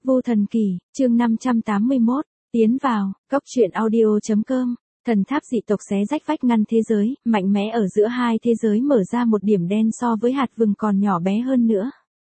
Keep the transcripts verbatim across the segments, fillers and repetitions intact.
Vu Thần Kỳ, chương năm trăm tám mươi mốt, tiến vào, cốc truyện audio.com, thần tháp dị tộc xé rách vách ngăn thế giới, mạnh mẽ ở giữa hai thế giới mở ra một điểm đen so với hạt vừng còn nhỏ bé hơn nữa.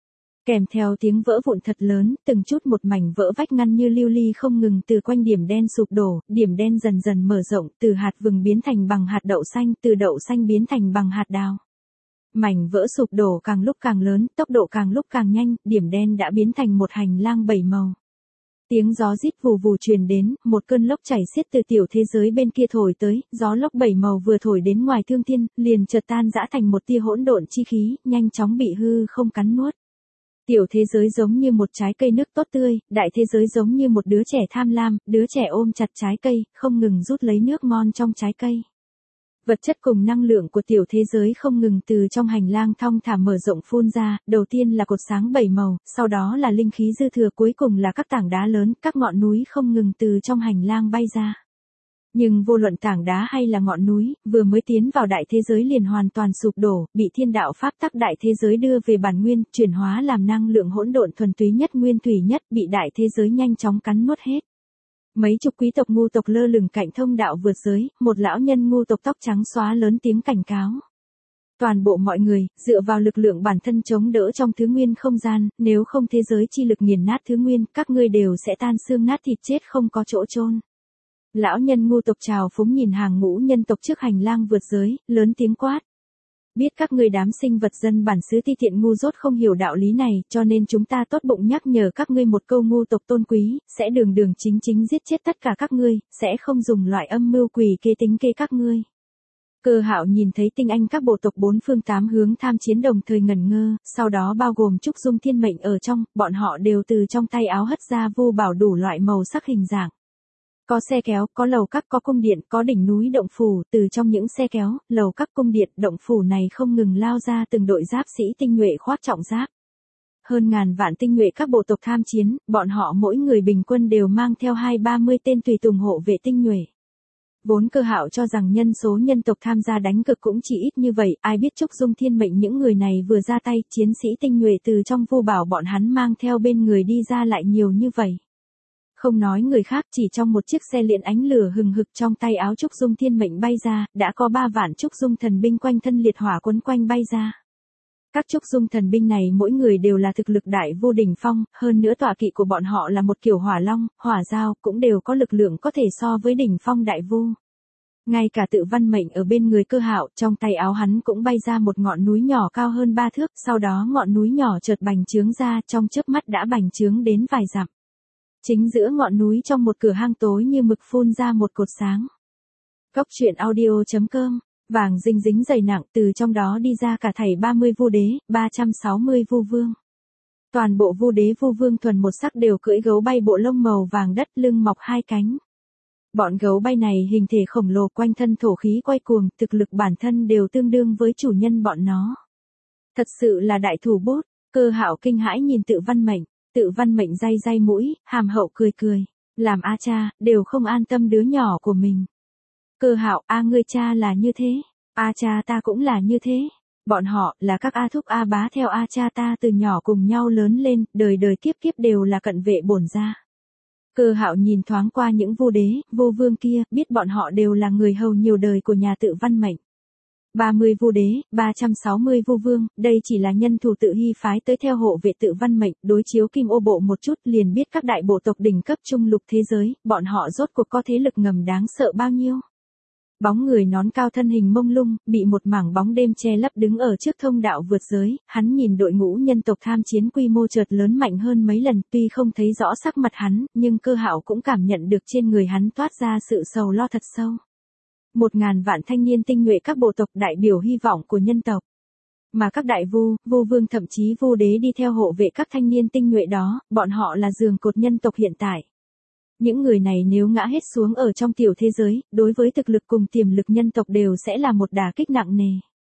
Kèm theo tiếng vỡ vụn thật lớn, từng chút một mảnh vỡ vách ngăn như lưu ly không ngừng từ quanh điểm đen sụp đổ, điểm đen dần dần mở rộng, từ hạt vừng biến thành bằng hạt đậu xanh, từ đậu xanh biến thành bằng hạt đào. Mảnh vỡ sụp đổ càng lúc càng lớn, tốc độ càng lúc càng nhanh, điểm đen đã biến thành một hành lang bảy màu. Tiếng gió rít vù vù truyền đến, một cơn lốc chảy xiết từ tiểu thế giới bên kia thổi tới, gió lốc bảy màu vừa thổi đến ngoài thương thiên, liền chợt tan rã thành một tia hỗn độn chi khí, nhanh chóng bị hư không cắn nuốt. Tiểu thế giới giống như một trái cây nước tốt tươi, đại thế giới giống như một đứa trẻ tham lam, đứa trẻ ôm chặt trái cây, không ngừng rút lấy nước ngon trong trái cây. Vật chất cùng năng lượng của tiểu thế giới không ngừng từ trong hành lang thong thả mở rộng phun ra, đầu tiên là cột sáng bảy màu, sau đó là linh khí dư thừa, cuối cùng là các tảng đá lớn, các ngọn núi không ngừng từ trong hành lang bay ra. Nhưng vô luận tảng đá hay là ngọn núi, vừa mới tiến vào đại thế giới liền hoàn toàn sụp đổ, bị thiên đạo pháp tắc đại thế giới đưa về bản nguyên, chuyển hóa làm năng lượng hỗn độn thuần túy nhất nguyên thủy nhất, bị đại thế giới nhanh chóng cắn nuốt hết. Mấy chục quý tộc ngu tộc lơ lửng cạnh thông đạo vượt giới, một lão nhân ngu tộc tóc trắng xóa lớn tiếng cảnh cáo. Toàn bộ mọi người, dựa vào lực lượng bản thân chống đỡ trong thứ nguyên không gian, nếu không thế giới chi lực nghiền nát thứ nguyên, các ngươi đều sẽ tan xương nát thịt chết không có chỗ chôn. Lão nhân ngu tộc trào phúng nhìn hàng ngũ nhân tộc trước hành lang vượt giới, lớn tiếng quát. Biết các ngươi đám sinh vật dân bản xứ ti tiện ngu dốt không hiểu đạo lý này, cho nên chúng ta tốt bụng nhắc nhở các ngươi một câu ngu tộc tôn quý, sẽ đường đường chính chính giết chết tất cả các ngươi, sẽ không dùng loại âm mưu quỷ kế tính kế các ngươi. Cơ Hạo nhìn thấy tinh anh các bộ tộc bốn phương tám hướng tham chiến đồng thời ngẩn ngơ, sau đó bao gồm Trúc Dung Thiên Mệnh ở trong, bọn họ đều từ trong tay áo hất ra vu bảo đủ loại màu sắc hình dạng. Có xe kéo, có lầu các, có cung điện, có đỉnh núi động phủ, từ trong những xe kéo, lầu các, cung điện, động phủ này không ngừng lao ra từng đội giáp sĩ tinh nhuệ khoác trọng giáp. Hơn ngàn vạn tinh nhuệ các bộ tộc tham chiến, bọn họ mỗi người bình quân đều mang theo hai ba mươi tên tùy tùng hộ vệ tinh nhuệ. Vốn Cơ Hạo cho rằng nhân số nhân tộc tham gia đánh cực cũng chỉ ít như vậy, ai biết Trúc Dung Thiên Mệnh những người này vừa ra tay, chiến sĩ tinh nhuệ từ trong vu bảo bọn hắn mang theo bên người đi ra lại nhiều như vậy. Không nói người khác, chỉ trong một chiếc xe liễn ánh lửa hừng hực trong tay áo Trúc Dung Thiên Mệnh bay ra, đã có ba vạn Trúc Dung thần binh quanh thân liệt hỏa quấn quanh bay ra. Các Trúc Dung thần binh này mỗi người đều là thực lực đại vô đỉnh phong, hơn nữa tọa kỵ của bọn họ là một kiểu hỏa long, hỏa dao, cũng đều có lực lượng có thể so với đỉnh phong đại vô. Ngay cả Tự Văn Mệnh ở bên người Cơ Hạo, trong tay áo hắn cũng bay ra một ngọn núi nhỏ cao hơn ba thước, sau đó ngọn núi nhỏ chợt bành trướng ra, trong chớp mắt đã bành trướng đến vài dặm. Chính giữa ngọn núi trong một cửa hang tối như mực phun ra một cột sáng. Cốc truyện audio.com, vàng dinh dính dày nặng, từ trong đó đi ra cả thảy ba mươi vu đế, ba trăm sáu mươi vu vương. Toàn bộ vu đế vu vương thuần một sắc đều cưỡi gấu bay bộ lông màu vàng đất, lưng mọc hai cánh. Bọn gấu bay này hình thể khổng lồ, quanh thân thổ khí quay cuồng, thực lực bản thân đều tương đương với chủ nhân bọn nó. Thật sự là đại thủ bút. Cơ Hạo kinh hãi nhìn Tự Văn Mệnh. Tự Văn Mệnh day day mũi, hàm hậu cười cười, làm a cha, đều không an tâm đứa nhỏ của mình. Cơ Hạo, a ngươi cha là như thế, a cha ta cũng là như thế, bọn họ là các a thúc a bá theo a cha ta từ nhỏ cùng nhau lớn lên, đời đời kiếp kiếp đều là cận vệ bổn gia. Cơ Hạo nhìn thoáng qua những vu đế, vu vương kia, biết bọn họ đều là người hầu nhiều đời của nhà Tự Văn Mệnh. ba mươi vu đế, ba trăm sáu mươi vu vương, đây chỉ là nhân thủ Tự Hy phái tới theo hộ vệ Tự Văn Mệnh, đối chiếu Kim Ô bộ một chút liền biết các đại bộ tộc đỉnh cấp trung lục thế giới, bọn họ rốt cuộc có thế lực ngầm đáng sợ bao nhiêu. Bóng người nón cao thân hình mông lung, bị một mảng bóng đêm che lấp đứng ở trước thông đạo vượt giới, hắn nhìn đội ngũ nhân tộc tham chiến quy mô chợt lớn mạnh hơn mấy lần, tuy không thấy rõ sắc mặt hắn, nhưng Cơ Hạo cũng cảm nhận được trên người hắn toát ra sự sầu lo thật sâu. Một ngàn vạn thanh niên tinh nhuệ các bộ tộc đại biểu hy vọng của nhân tộc. Mà các đại vu, vu vương thậm chí vu đế đi theo hộ vệ các thanh niên tinh nhuệ đó, bọn họ là giường cột nhân tộc hiện tại. Những người này nếu ngã hết xuống ở trong tiểu thế giới, đối với thực lực cùng tiềm lực nhân tộc đều sẽ là một đả kích nặng nề.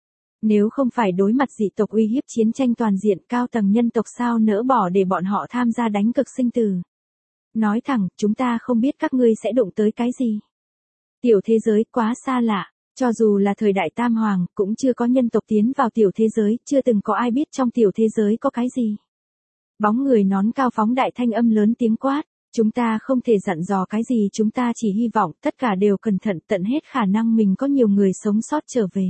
Nếu không phải đối mặt dị tộc uy hiếp chiến tranh toàn diện, cao tầng nhân tộc sao nỡ bỏ để bọn họ tham gia đánh cực sinh tử. Nói thẳng, chúng ta không biết các ngươi sẽ đụng tới cái gì. Tiểu thế giới quá xa lạ, cho dù là thời đại Tam Hoàng, cũng chưa có nhân tộc tiến vào tiểu thế giới, chưa từng có ai biết trong tiểu thế giới có cái gì. Bóng người nón cao phóng đại thanh âm lớn tiếng quát. Chúng ta không thể dặn dò cái gì, chúng ta chỉ hy vọng tất cả đều cẩn thận, tận hết khả năng mình có nhiều người sống sót trở về.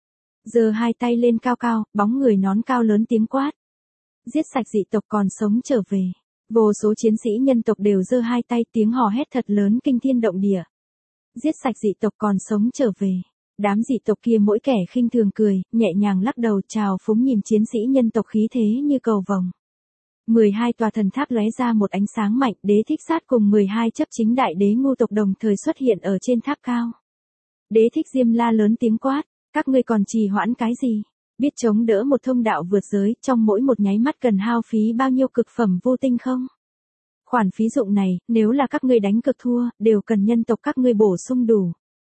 Giơ hai tay lên cao cao, bóng người nón cao lớn tiếng quát. Giết sạch dị tộc còn sống trở về. Vô số chiến sĩ nhân tộc đều giơ hai tay, tiếng hò hét thật lớn kinh thiên động địa. Giết sạch dị tộc còn sống trở về. Đám dị tộc kia mỗi kẻ khinh thường cười, nhẹ nhàng lắc đầu chào phúng nhìn chiến sĩ nhân tộc khí thế như cầu vồng. mười hai tòa thần tháp lóe ra một ánh sáng mạnh, Đế Thích Sát cùng mười hai chấp chính đại đế ngu tộc đồng thời xuất hiện ở trên tháp cao. Đế Thích Diêm la lớn tiếng quát, các ngươi còn trì hoãn cái gì? Biết chống đỡ một thông đạo vượt giới, trong mỗi một nháy mắt cần hao phí bao nhiêu cực phẩm vô tinh không? Khoản phí dụng này, nếu là các ngươi đánh cược thua, đều cần nhân tộc các ngươi bổ sung đủ.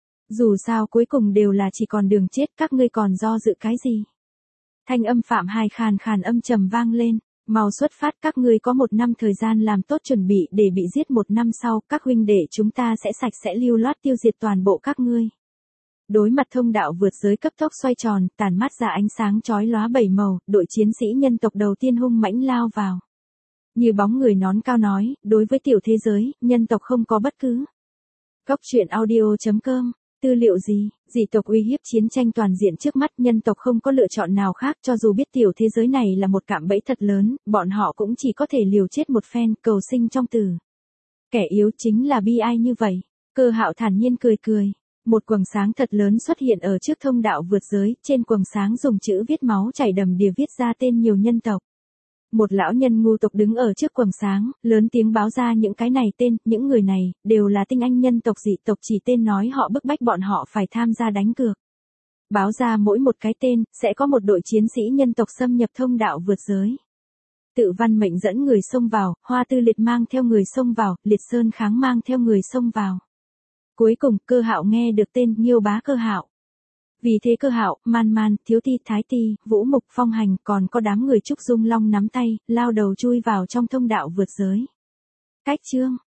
Dù sao cuối cùng đều là chỉ còn đường chết, các ngươi còn do dự cái gì? Thanh âm Phạm Hai khàn khàn âm trầm vang lên. Mau xuất phát, các ngươi có một năm thời gian làm tốt chuẩn bị để bị giết, một năm sau, các huynh đệ chúng ta sẽ sạch sẽ lưu loát tiêu diệt toàn bộ các ngươi. Đối mặt thông đạo vượt giới cấp tốc xoay tròn, tàn mắt ra ánh sáng chói lóa bảy màu, đội chiến sĩ nhân tộc đầu tiên hung mãnh lao vào. Như bóng người nón cao nói, đối với tiểu thế giới, nhân tộc không có bất cứ. Cốc truyện audio chấm com. Tư liệu gì, dị tộc uy hiếp chiến tranh toàn diện trước mắt, nhân tộc không có lựa chọn nào khác, cho dù biết tiểu thế giới này là một cạm bẫy thật lớn, bọn họ cũng chỉ có thể liều chết một phen, cầu sinh trong từ. Kẻ yếu chính là bi ai như vậy. Cơ Hạo thản nhiên cười cười. Một quầng sáng thật lớn xuất hiện ở trước thông đạo vượt giới, trên quầng sáng dùng chữ viết máu chảy đầm đìa viết ra tên nhiều nhân tộc. Một lão nhân ngu tộc đứng ở trước quầng sáng, lớn tiếng báo ra những cái này tên, những người này, đều là tinh anh nhân tộc dị tộc, chỉ tên nói họ bức bách bọn họ phải tham gia đánh cược. Báo ra mỗi một cái tên, sẽ có một đội chiến sĩ nhân tộc xâm nhập thông đạo vượt giới. Tự Văn Mệnh dẫn người xông vào, Hoa Tư Liệt mang theo người xông vào, Liệt Sơn Kháng mang theo người xông vào. Cuối cùng, Cơ Hạo nghe được tên Nghiêu Bá Cơ Hạo. Vì thế Cơ Hạo, Man Man, Thiếu Ti, Thái Ti, Vũ Mục, Phong Hành, còn có đám người Trúc Dung Long nắm tay, lao đầu chui vào trong thông đạo vượt giới. Cách chương